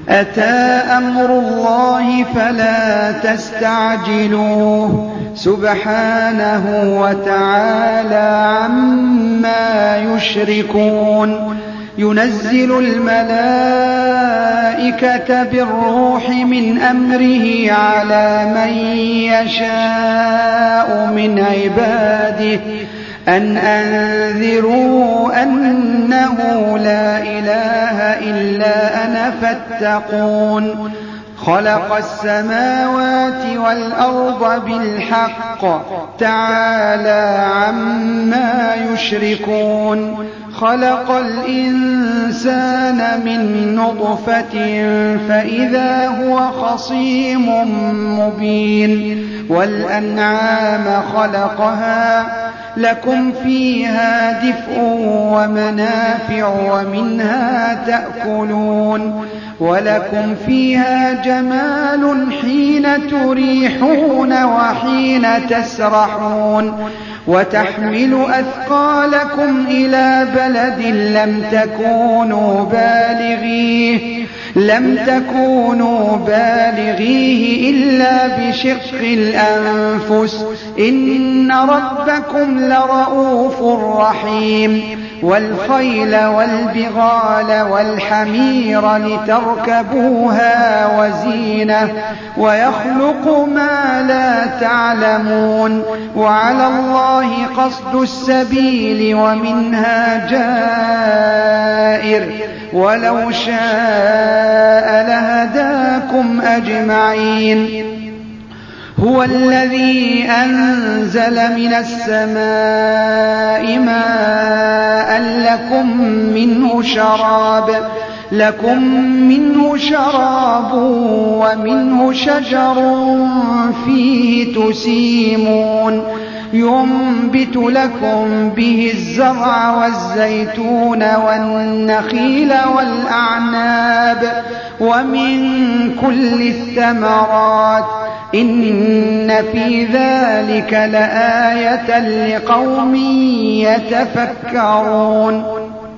أتى أمر الله فلا تستعجلوه سبحانه وتعالى عما يشركون ينزل الملائكة بالروح من أمره على من يشاء من عباده أن أنذروا أنه لا إله إلا أنا فاتقون خلق السماوات والأرض بالحق تعالى عما يشركون خلق الإنسان من نطفة فإذا هو خصيم مبين والأنعام خلقها لكم فيها دفء ومنافع ومنها تأكلون ولكم فيها جمال حين تريحون وحين تسرحون وتحمل أثقالكم إلى بلد لم تكونوا بالغيه إلا بشق الأنفس إن ربكم لرؤوف رحيم والخيل والبغال والحمير لتركبوها وزينة ويخلق ما لا تعلمون وعلى الله قصد السبيل ومنها جائر ولو شاء لهداكم أجمعين هو الذي أنزل من السماء ماء لكم منه شراب ومنه شجر فيه تسيمون ينبت لكم به الزرع والزيتون والنخيل والأعناب ومن كل الثمرات إن في ذلك لآية لقوم يتفكرون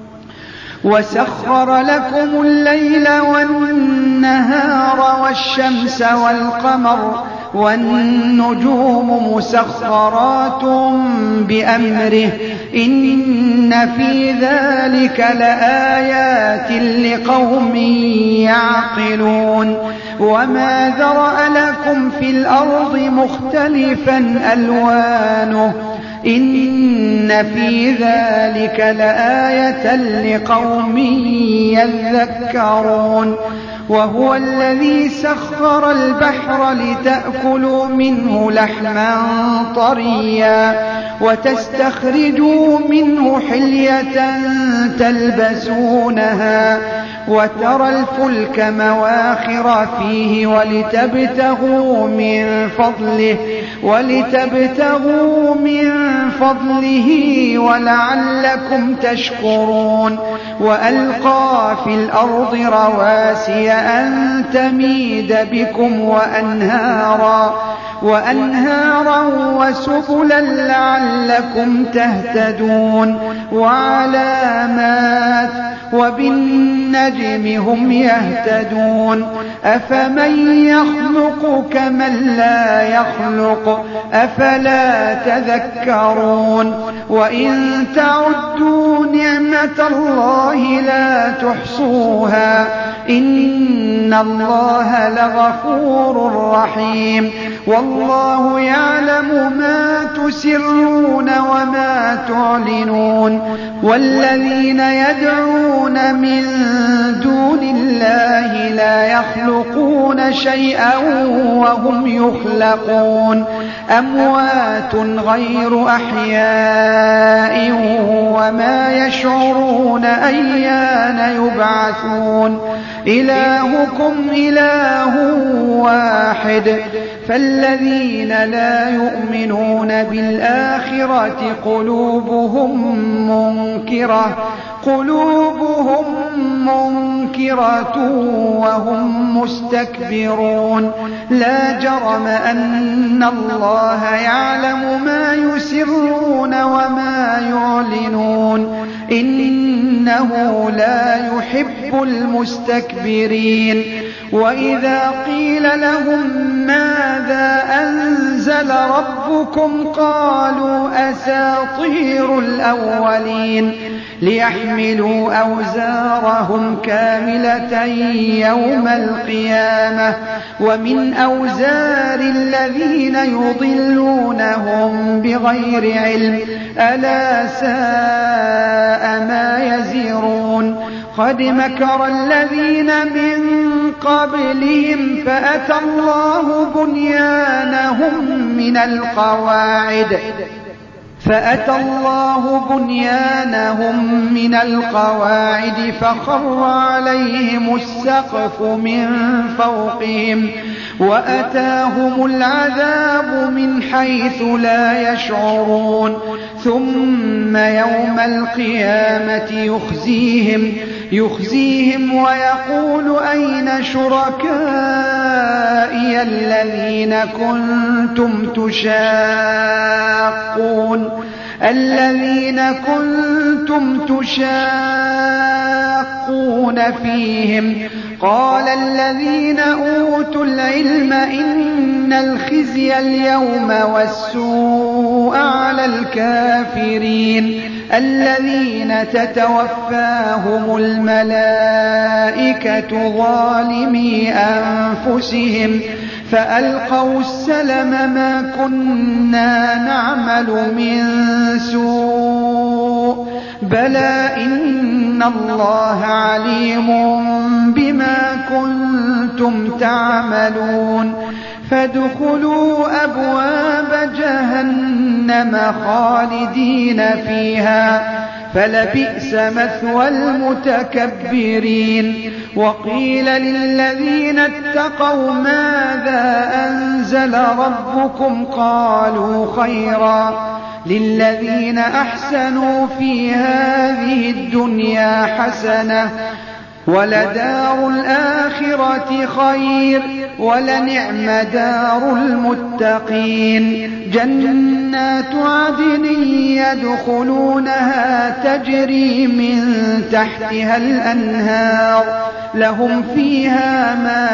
وسخر لكم الليل والنهار والشمس والقمر والنجوم مسخرات بأمره إن في ذلك لآيات لقوم يعقلون وما ذرأ لكم في الأرض مختلفا ألوانه إن في ذلك لآية لقوم يذكرون وهو الذي سخر البحر لتأكلوا منه لحما طريا وتستخرجوا منه حلية تلبسونها وترى الفلك مواخر فيه ولتبتغوا من فضله ولعلكم تشكرون وألقى في الأرض رواسي أن تميد بكم وأنهارا وسبلا لعلكم تهتدون وعلامات وبالنجم هم يهتدون أفمن يخلق كمن لا يخلق أفلا تذكرون وإن تعدوا نعمة الله لا تحصوها إن الله لغفور رحيم والله يعلم ما تسرون وما تعلنون والذين يدعون من دون الله لا يخلقون شيئا وهم يخلقون أموات غير أحياء وما يشعرون أيان يبعثون إلهكم إله واحد فالذين لا يؤمنون بالآخرة قلوبهم منكرة وهم مستكبرون لا جرم أن الله يعلم ما يسرون وما يعلنون إنه إنه لا يحب المستكبرين وإذا قيل لهم ماذا أنزل ربكم قالوا أساطير الأولين ليحملوا أوزارهم كاملة يوم القيامة ومن أوزار الذين يضلونهم بغير علم ألا ساء ما يزرون قد مكر الذين من قبلهم فأتى الله بنيانهم من القواعد فخر عليهم السقف من فوقهم وأتاهم العذاب من حيث لا يشعرون ثم يوم القيامة يخزيهم ويقول أين شركائي الذين كنتم تشاقون فيهم قال الذين أوتوا العلم إن الخزي اليوم والسوء على الكافرين الذين تتوفاهم الملائكة ظالمي أنفسهم فألقوا السلم ما كنا نعمل من سوء بلى إن الله عليم بما كنتم تعملون فادخلوا أبواب جهنم خالدين فيها فلبئس مثوى المتكبرين وقيل للذين اتقوا ماذا أنزل ربكم قالوا خيرا للذين أحسنوا في هذه الدنيا حسنة ولدار الآخرة خير ولنعم دار المتقين جنات عدن يدخلونها تجري من تحتها الأنهار لهم فيها ما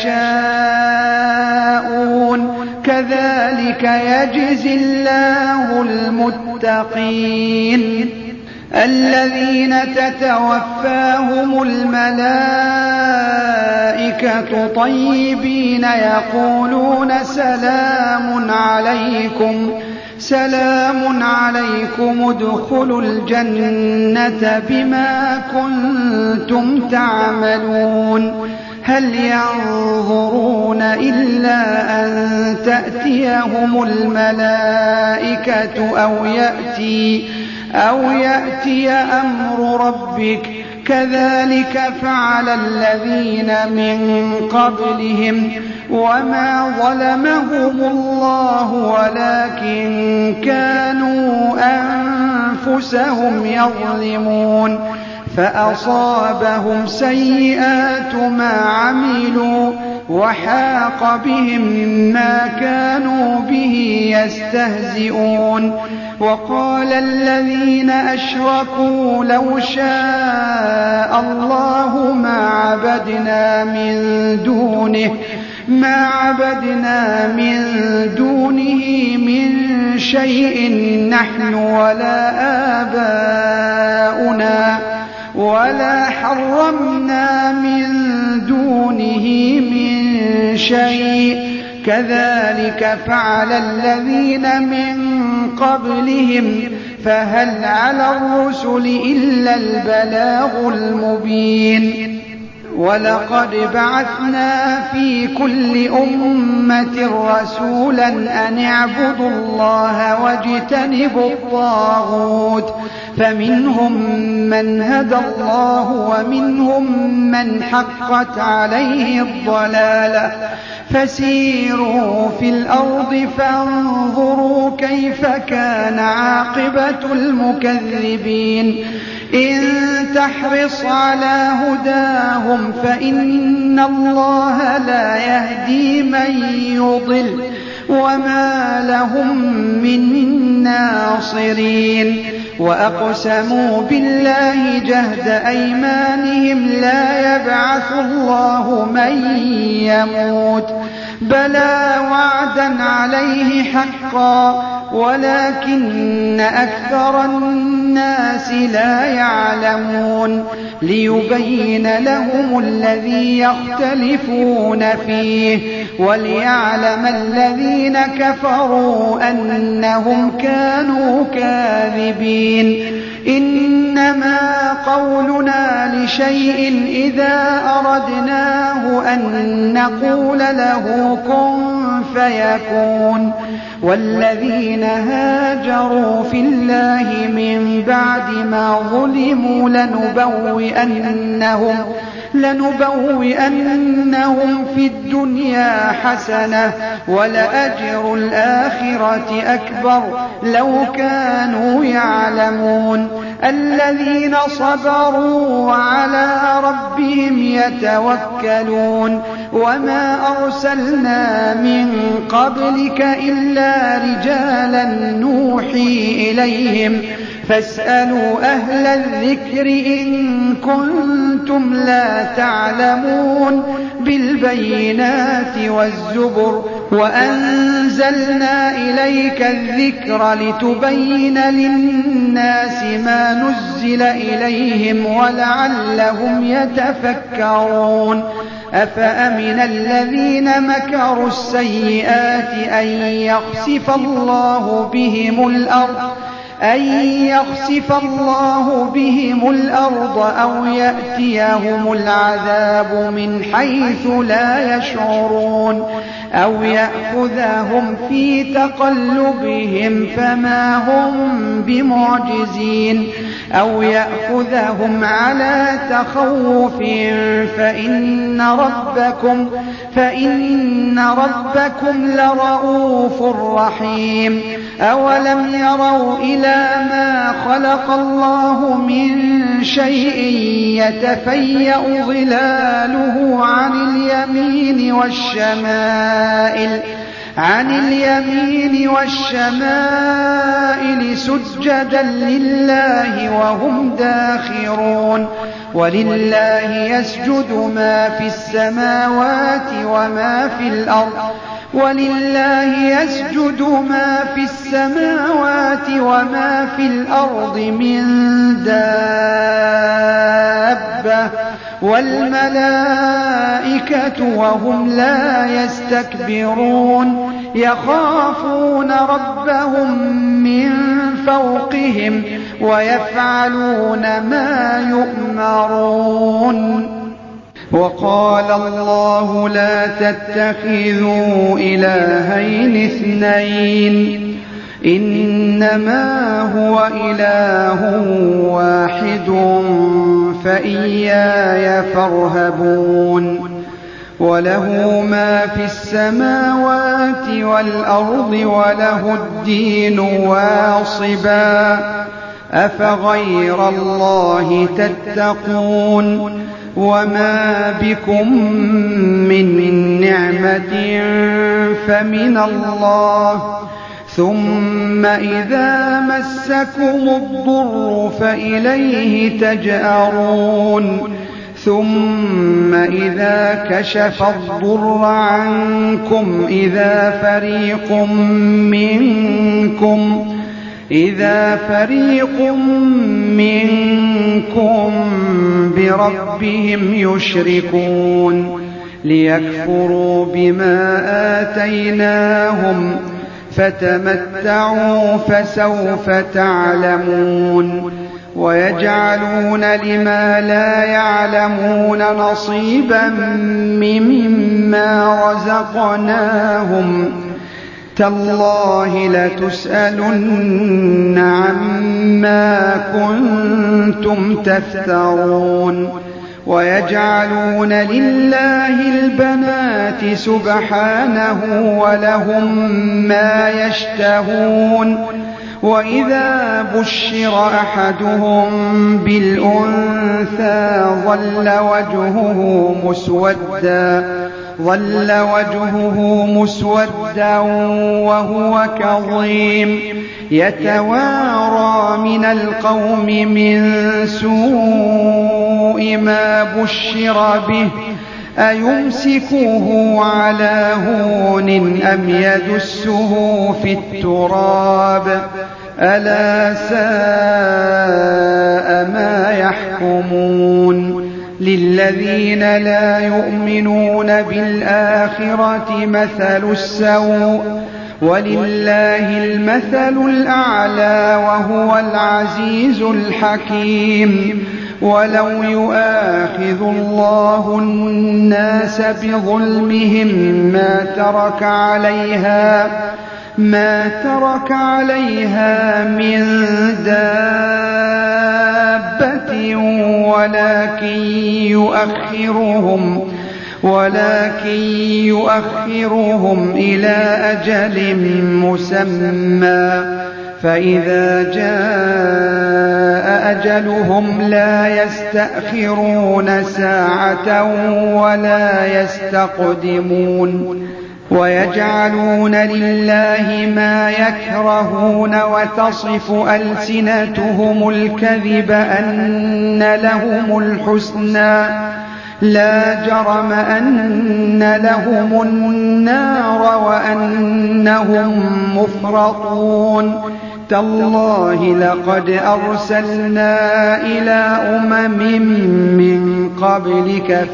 يشاءون كذلك يجزي الله المتقين الذين تتوفاهم الملائكة طيبين يقولون سلام عليكم ادخلوا الجنة بما كنتم تعملون هل ينظرون إلا أن تأتيهم الملائكة أو يأتي أمر ربك كذلك فعل الذين من قبلهم وما ظلمهم الله ولكن كانوا أنفسهم يظلمون فأصابهم سيئات ما عملوا وحاق بهم ما كانوا به يستهزئون وقال الذين أشركوا لو شاء الله ما عبدنا من دونه من شيء نحن ولا آباؤنا ولا حرمنا من دونه من شيء كذلك فعل الذين من قبلهم فهل على الرسل إلا البلاغ المبين ولقد بعثنا في كل أمة رسولا أن اعبدوا الله واجتنبوا الطاغوت فمنهم من هدى الله ومنهم من حقت عليه الضلالة فسيروا في الأرض فانظروا كيف كان عاقبة المكذبين إن تحرص على هداهم فإن الله لا يهدي من يضل وما لهم من ناصرين وأقسموا بالله جهد أيمانهم لا يبعث الله من يموت بلى وعدا عليه حقا ولكن أكثر الناس لا يعلمون ليبين لهم الذي يختلفون فيه وليعلم الذين كفروا أنهم كانوا كاذبين إنما قولنا لشيء إذا أردناه أن نقول له كن فيكون والذين هاجروا في الله من بعد ما ظلموا لنبوئنهم في الدنيا حسنة ولأجر الآخرة أكبر لو كانوا يعلمون الذين صبروا وعلى ربهم يتوكلون وما أرسلنا من قبلك إلا رجالا نوحي إليهم فاسألوا أهل الذكر إن كنتم لا تعلمون بالبينات والزبر وأنزلنا إليك الذكر لتبين للناس ما نزل إليهم ولعلهم يتفكرون أفأمن الذين مكروا السيئات أن يخسف الله بهم الأرض أو يأتيهم العذاب من حيث لا يشعرون أو يأخذهم في تقلبهم فما هم بمعجزين أو يأخذهم على تخوف فإن ربكم لرؤوف رحيم أولم يروا إلى ما خلق الله من شيء يتفيأ ظلاله عن اليمين والشمائل سجدا لله وهم داخرون ولله يسجد ما في السماوات وما في الأرض من دابة والملائكة وهم لا يستكبرون يخافون ربهم من فوقهم ويفعلون ما يؤمرون وقال الله لا تتخذوا إلهين اثنين إنما هو إله واحد فإياي فارهبون وله ما في السماوات والأرض وله الدين واصبا أفغير الله تتقون وما بكم من نعمة فمن الله ثم إذا مسكم الضر فإليه تجأرون ثم إذا كشف الضر عنكم إذا فريق منكم بربهم يشركون ليكفروا بما آتيناهم فتمتعوا فسوف تعلمون ويجعلون لما لا يعلمون نصيبا مما رزقناهم تالله لتسألن عما كنتم تفترون ويجعلون لله البنات سبحانه ولهم ما يشتهون وإذا بشر أحدهم بالأنثى ظل وجهه مسودا وهو كظيم يتوارى من القوم من سوء ما بشر به أيمسكه على هون أم يدسه في التراب ألا ساء ما يحكمون للذين لا يؤمنون بالآخرة مثل السوء ولله المثل الأعلى وهو العزيز الحكيم ولو يؤاخذ الله الناس بظلمهم ما ترك عليها من دابة ولكن يؤخرهم إلى أجل مسمى فإذا جاء أجلهم لا يستأخرون ساعة ولا يستقدمون ويجعلون لله ما يكرهون وتصف ألسنتهم الكذب أن لهم الحسنى لا جرم أن لهم النار وأنهم مفرطون تالله لقد أرسلنا إلى من قبلك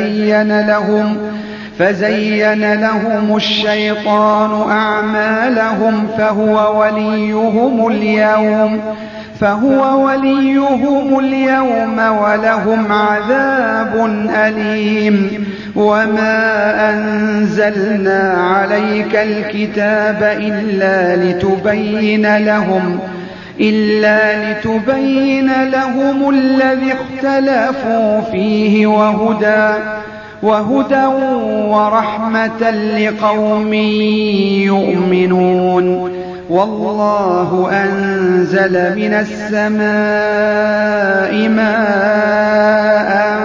فزين لهم الشيطان أعمالهم فهو وليهم اليوم ولهم عذاب أليم وما أنزلنا عليك الكتاب إلا لتبين لهم الذي اختلفوا فيه وهدى ورحمة لقوم يؤمنون والله أنزل من السماء ماء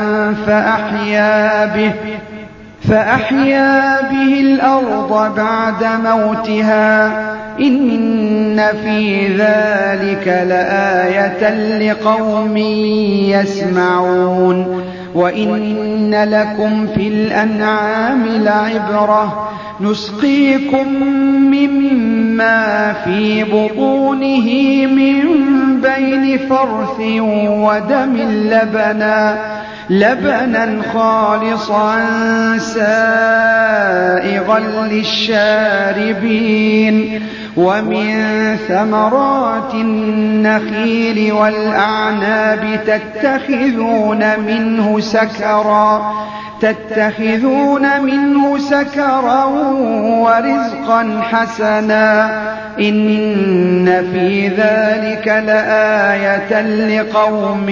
فأحيا به الأرض بعد موتها إن في ذلك لآية لقوم يسمعون وإن لكم في الأنعام لعبرة نسقيكم مما في بطونه من بين فرث ودم لبنا خالصا سائغا للشاربين ومن ثمرات النخيل والأعناب تتخذون منه سكرا ورزقا حسنا إن في ذلك لآية لقوم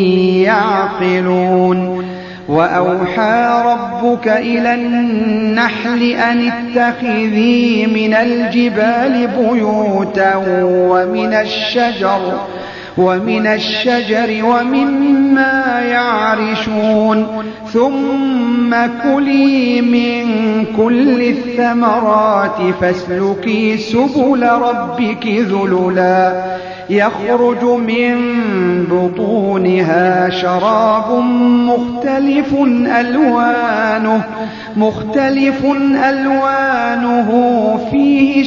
يعقلون وأوحى ربك إلى النحل أن اتخذي من الجبال بيوتا ومن الشجر ومما يعرشون ثم كلي من كل الثمرات فاسلكي سبل ربك ذللا يخرج من بطونها شراب مختلف ألوانه فيه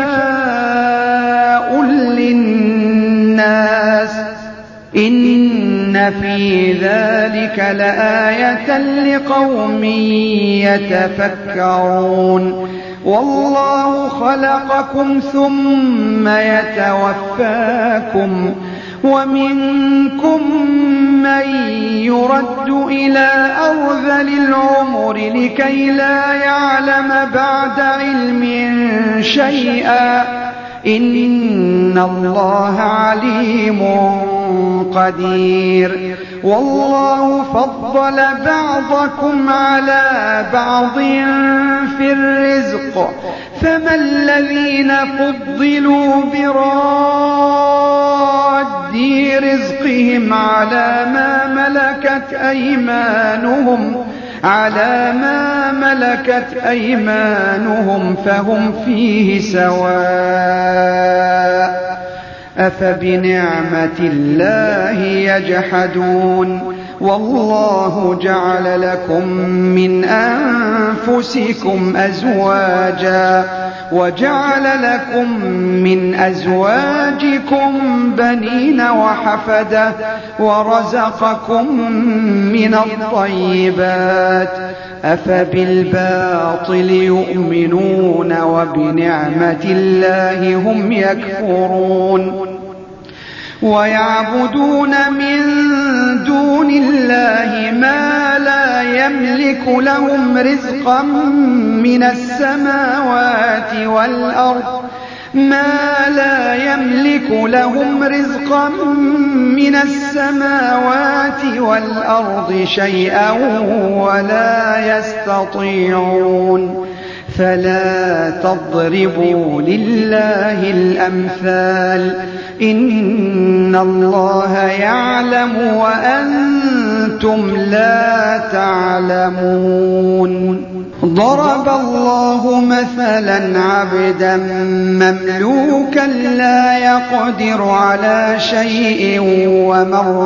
شفاء للناس إن في ذلك لآية لقوم يتفكرون والله خلقكم ثم يتوفاكم ومنكم من يرد إلى أرذل العمر لكي لا يعلم بعد علم شيئا إن الله عليم قدير والله فضل بعضكم على بعض في الرزق فما الذين فضلوا براد رزقهم على ما ملكت أيمانهم فهم فيه سواء أفبنعمة الله يجحدون والله جعل لكم من أنفسكم أزواجا وجعل لكم من أزواجكم بنين وحفدة ورزقكم من الطيبات أفبالباطل يؤمنون وبنعمة الله هم يكفرون ويعبدون من دون الله ما لا يملك لهم رزقا من السماوات والأرض شيئا ولا يستطيعون فلا تضربوا لله الأمثال إن الله يعلم وأنتم لا تعلمون ضرب الله مثلا عبدا مملوكا لا يقدر على شيء ومن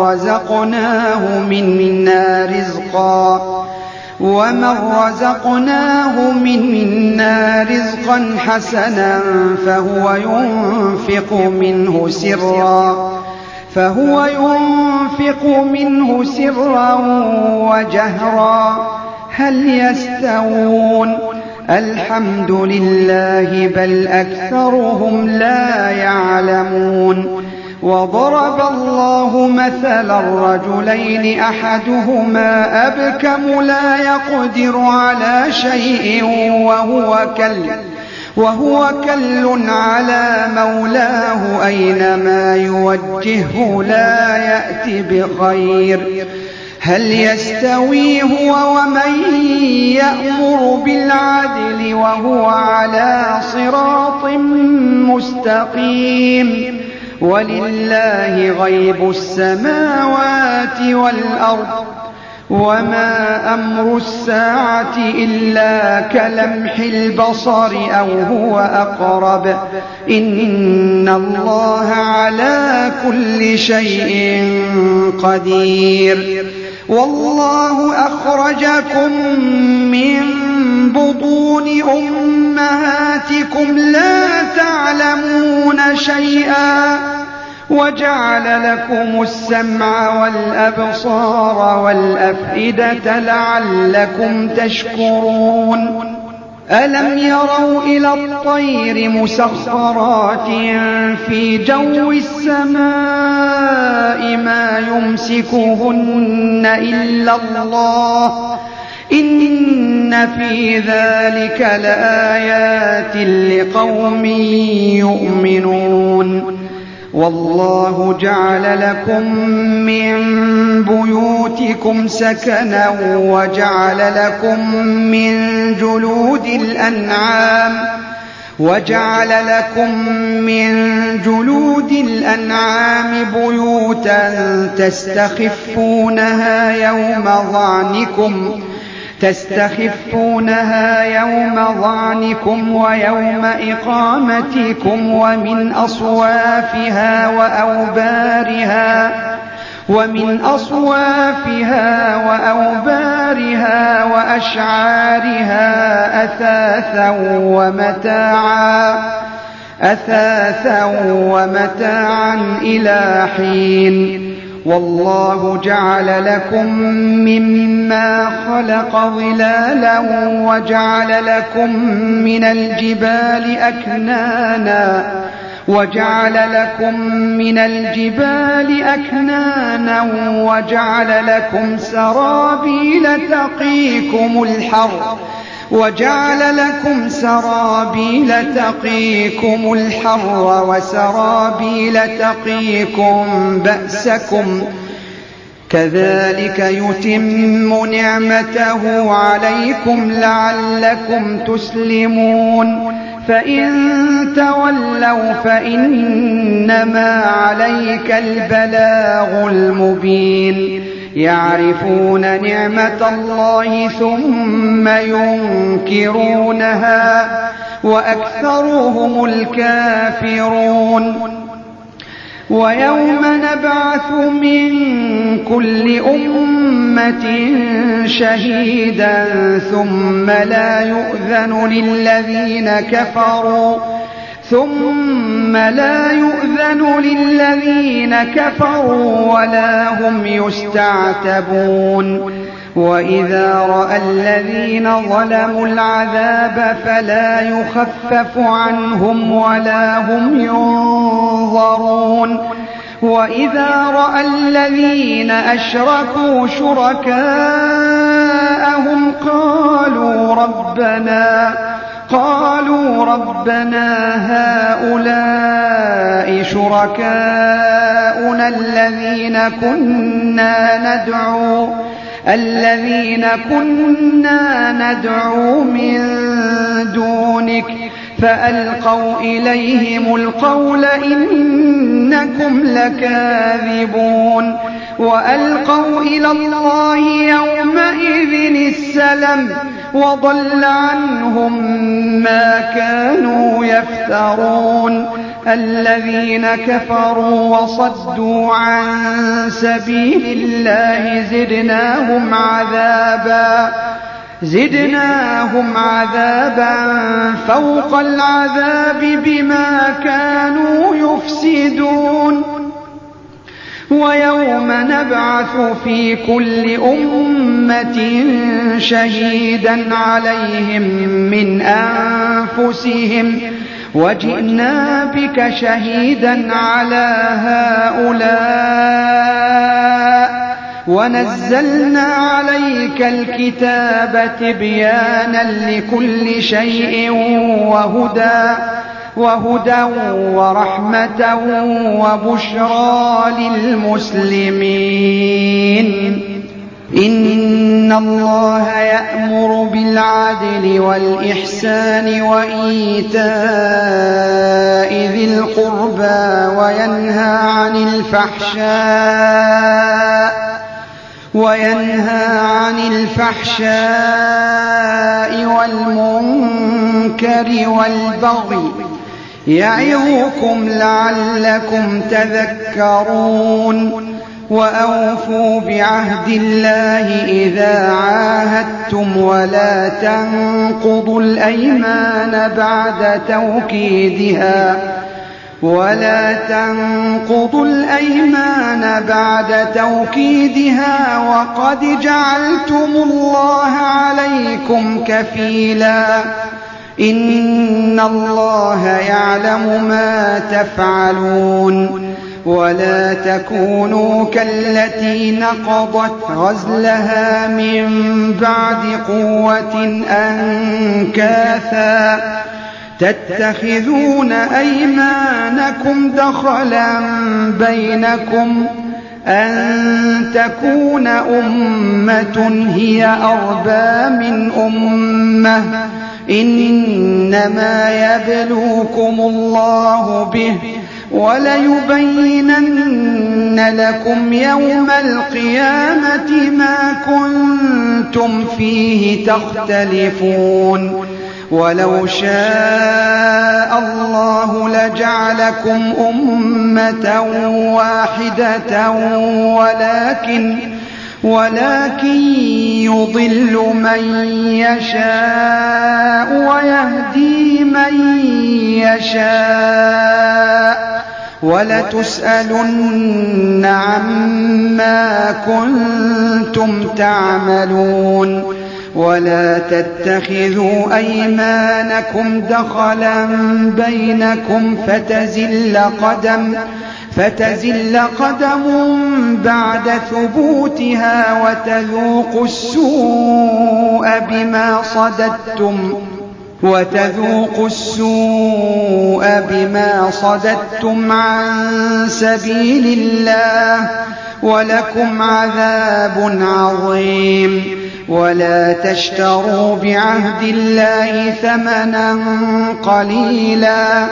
رزقناه منا رزقا حسنا فهو ينفق منه سرا وجهرا هل يستوون الحمد لله بل أكثرهم لا يعلمون وضرب الله مثلا الرجلين أحدهما أبكم لا يقدر على شيء وهو كل على مولاه أينما يوجهه لا يأتي بخير هل يستوي هو ومن يأمر بالعدل وهو على صراط مستقيم ولله غيب السماوات والأرض وما أمر الساعة إلا كلمح البصر أو هو أقرب إن الله على كل شيء قدير والله أخرجكم من بطون أمهاتكم لا تعلمون شيئا وجعل لكم السمع والأبصار والأفئدة لعلكم تشكرون ألم يروا إلى الطير مسخرات في جو السماء ما يمسكهن إلا الله إن في ذلك لآيات لقوم يؤمنون والله جعل لكم من بيوتكم سكنا وجعل لكم من جلود الأنعام بيوتا تستخفونها يوم ظعنكم ويوم إقامتكم ومن أصوافها وأوبارها وأشعارها أثاثا ومتاعا إلى حين والله جعل لكم مما خلق ظلالا وجعل لكم من الجبال أكنانا وجعل لكم سرابيل تقيكم الحر وسرابيل تقيكم بأسكم كذلك يتم نعمته عليكم لعلكم تسلمون فإن تولوا فإنما عليك البلاغ المبين يعرفون نعمة الله ثم ينكرونها وأكثرهم الكافرون ويوم نبعث من كل أمة شهيدا ثم لا يؤذن للذين كفروا ولا هم يستعتبون وإذا رأى الذين ظلموا العذاب فلا يخفف عنهم ولا هم ينظرون وإذا رأى الذين أشركوا شركاءهم قالوا ربنا هؤلاء شركاؤنا الذين كنا ندعو من دونك فألقوا إليهم القول إنكم لكاذبون وألقوا إلى الله يومئذ السلم وضل عنهم ما كانوا يفترون الذين كفروا وصدوا عن سبيل الله زدناهم عذابا فوق العذاب بما كانوا يفسدون ويوم نبعث في كل أمة شهيدا عليهم من أنفسهم وجئنا بك شهيدا على هؤلاء ونزلنا عليك الكتاب تبيانا لكل شيء وهدى ورحمة وبشرى للمسلمين إن الله يأمر بالعدل والإحسان وإيتاء ذي القربى وينهى عن الفحشاء والمنكر والبغي يعظكم لعلكم تذكرون وأوفوا بعهد الله إذا عاهدتم ولا تنقضوا الأيمان بعد توكيدها وقد جعلتم الله عليكم كفيلا إن الله يعلم ما تفعلون ولا تكونوا كالتي نقضت غزلها من بعد قوة أنكاثا تتخذون أيمانكم دخلا بينكم أن تكون أمة هي أربى من أمة إنما يبلوكم الله به وليبينن لكم يوم القيامة ما كنتم فيه تختلفون ولو شاء الله لجعلكم أمة واحدة ولكن يضل من يشاء ويهدي من يشاء ولتسألن عما كنتم تعملون ولا تتخذوا أيمانكم دخلا بينكم فتزل قدم بعد ثبوتها وتذوقوا السوء بما صددتم عن سبيل الله ولكم عذاب عظيم ولا تشتروا بعهد الله ثمنا قليلا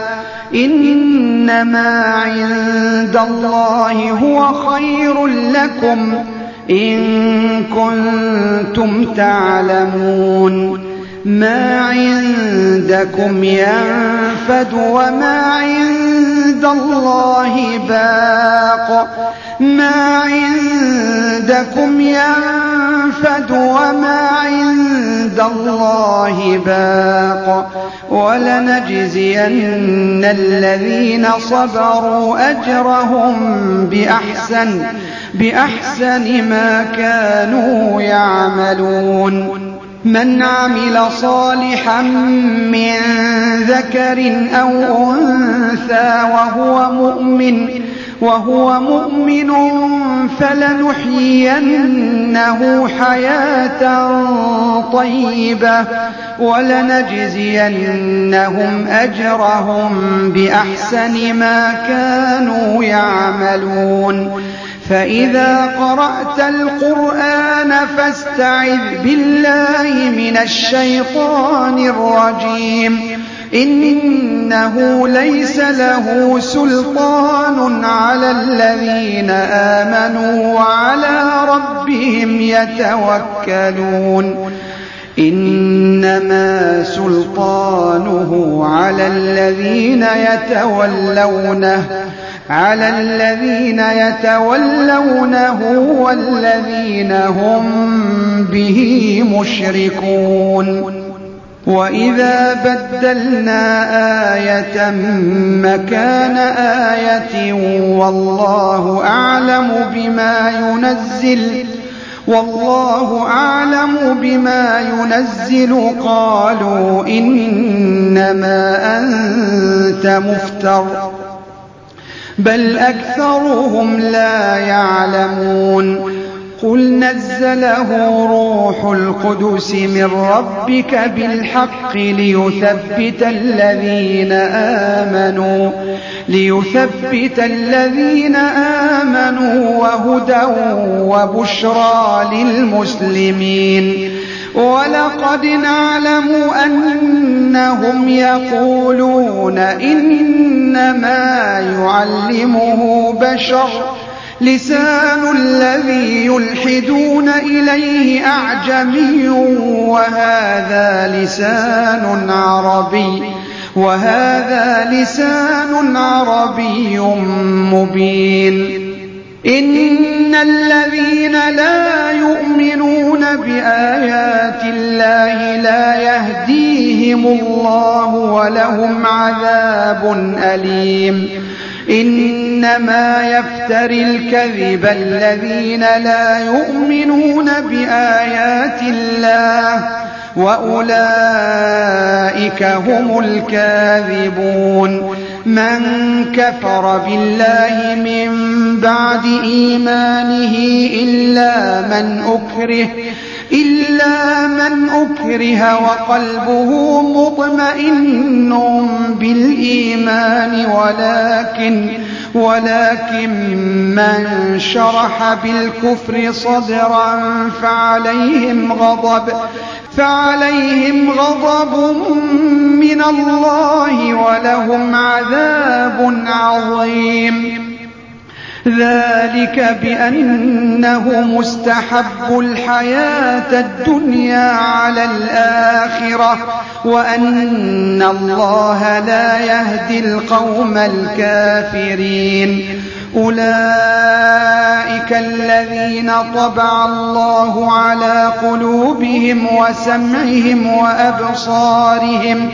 إنما عند الله هو خير لكم إن كنتم تعلمون ما عندكم ينفد وما عند عند الله باق ما عندكم ينفد وما عند الله باق ولنجزين الذين صبروا أجرهم بأحسن ما كانوا يعملون من عمل صالحا من ذكر أو أنثى وهو مؤمن فلنحيينه حياة طيبة ولنجزينهم أجرهم بأحسن ما كانوا يعملون فإذا قرأت القرآن فاستعذ بالله من الشيطان الرجيم إنه ليس له سلطان على الذين آمنوا وعلى ربهم يتوكلون إنما سلطانه على الذين يتولونه والذين هم به مشركون وإذا بدلنا آية مكان آية والله أعلم بما ينزل قالوا إنما أنت مفتر بل أكثرهم لا يعلمون قل نزله روح القدس من ربك بالحق ليثبت الذين آمنوا وهدى وبشرى للمسلمين ولقد نعلم أنهم يقولون إنما يعلمه بشر لسان الذي يلحدون إليه أعجمي وهذا لسان عربي مبين إن الذين لا يؤمنون بآيات الله لا يهديهم الله ولهم عذاب أليم إنما يفتري الكذب الذين لا يؤمنون بآيات الله وأولئك هم الكاذبون من كفر بالله من بعد إيمانه إلا من أكره وقلبه مطمئن بالإيمان ولكن من شرح بالكفر صدرا فعليهم غضب من الله ولهم عذاب عظيم ذلك بأنه مستحب الحياة الدنيا على الآخرة وأن الله لا يهدي القوم الكافرين أولئك الذين طبع الله على قلوبهم وسمعهم وأبصارهم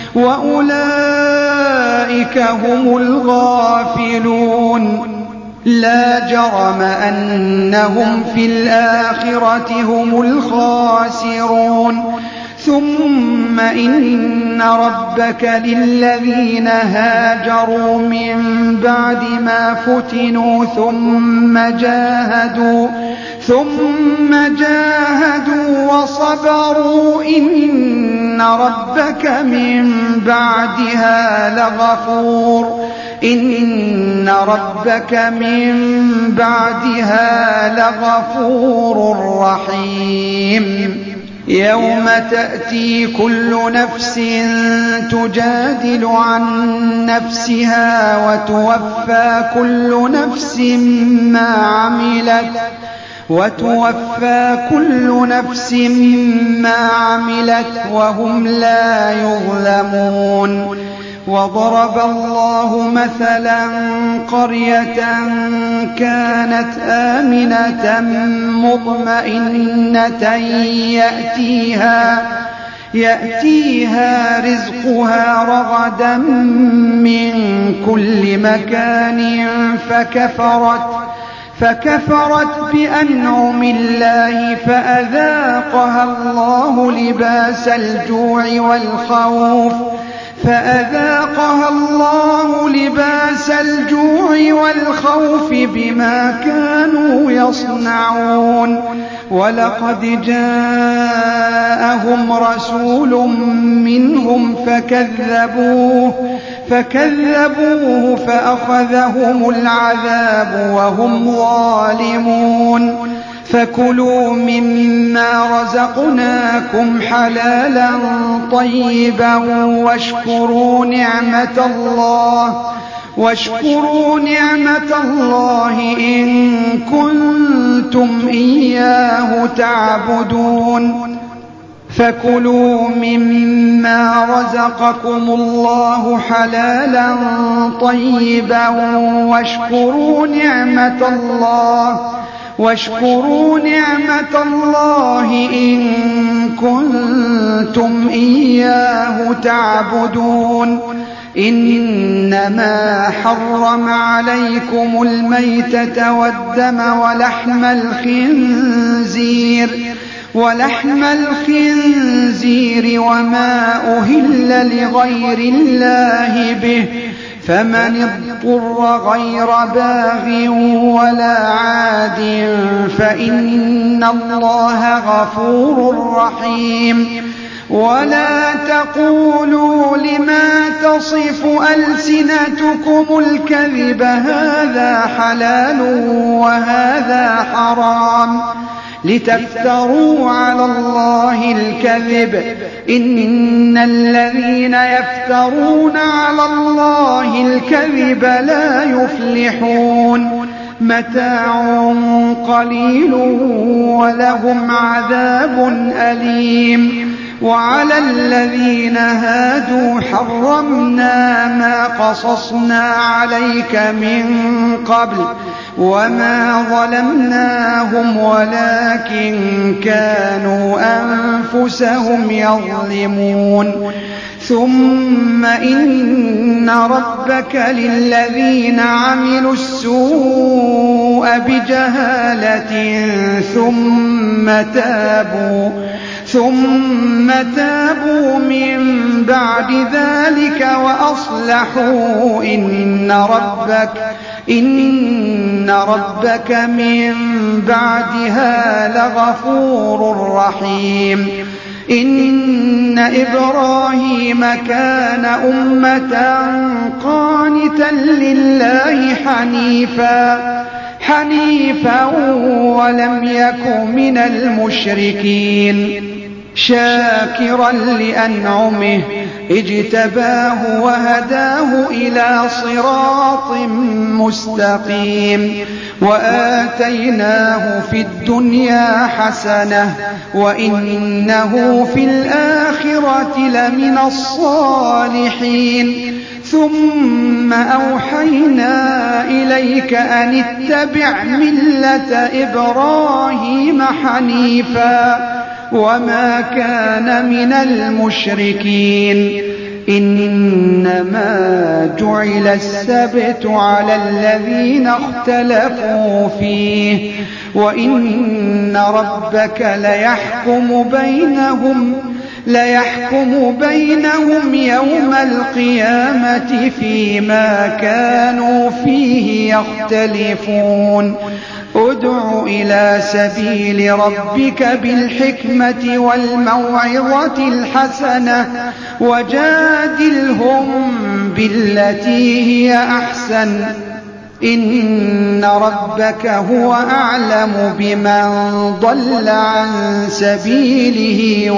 وأولئك هم الغافلون لا جرم أنهم في الآخرة هم الخاسرون ثم إن ربك للذين هاجروا من بعد ما فتنوا ثم جاهدوا وصبروا إن ربك من بعدها لغفور رحيم يوم تأتي كل نفس تجادل عن نفسها وتوفى كل نفس ما عملت وهم لا يظلمون وضرب الله مثلا قرية كانت آمنة مطمئنة يأتيها رزقها رغدا من كل مكان فكفرت بأنعم الله فأذاقها الله لباس الجوع والخوف بما كانوا يصنعون ولقد جاءهم رسول منهم فكذبوه فأخذهم العذاب وهم ظالمون فكلوا مما رزقناكم حلالا طيبا واشكروا نعمة الله إن كنتم إياه تعبدون فكلوا مما رزقكم الله حلالا طيبا واشكروا نعمة الله إن كنتم إياه تعبدون إنما حرم عليكم الميتة والدم ولحم الخنزير وما أهل لغير الله به فمن اضطر غير باغ ولا عاد فإن الله غفور رحيم ولا تقولوا لما تصف ألسنتكم الكذب هذا حلال وهذا حرام لتفتروا على الله الكذب إن الذين يفترون على الله الكذب لا يفلحون متاع قليل ولهم عذاب أليم وعلى الذين هادوا حرمنا ما قصصنا عليك من قبل وما ظلمناهم ولكن كانوا أنفسهم يظلمون ثم إن ربك للذين عملوا السوء بجهالة ثم تابوا من بعد ذلك وأصلحوا إن ربك من بعدها لغفور رحيم إن إبراهيم كان أمة قانتا لله حنيفا ولم يك من المشركين شاكرا لأنعمه اجتباه وهداه إلى صراط مستقيم وآتيناه في الدنيا حسنة وإنه في الآخرة لمن الصالحين ثم أوحينا إليك أن اتبع ملة إبراهيم حنيفا وما كان من المشركين إنما جعل السبت على الذين اختلفوا فيه وإن ربك ليحكم بينهم يوم القيامة فيما كانوا فيه يختلفون ادع إلى سبيل ربك بالحكمة والموعظة الحسنة وجادلهم بالتي هي أحسن إن ربك هو أعلم بمن ضل عن سبيله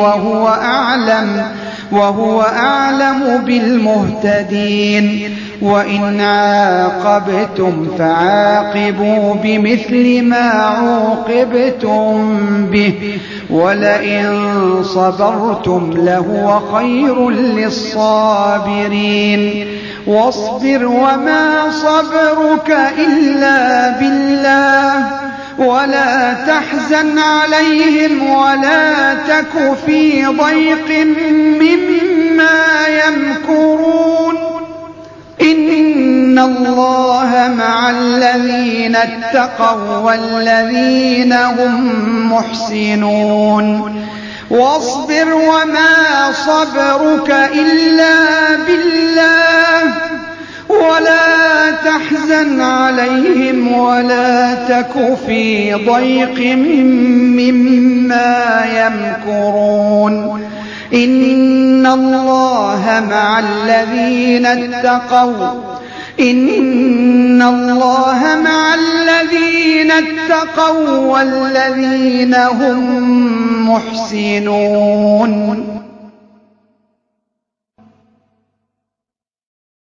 وهو أعلم بالمهتدين وإن عاقبتم فعاقبوا بمثل ما عوقبتم به ولئن صبرتم لهو خير للصابرين واصبر وما صبرك إلا بالله ولا تحزن عليهم ولا تك في ضيق مما يمكرون إن الله مع الذين اتقوا والذين هم محسنون واصبر وما صبرك إلا بالله ولا تحزن عليهم ولا تك في ضيق مما يمكرون إن الله مع الذين اتقوا والذين هم محسنون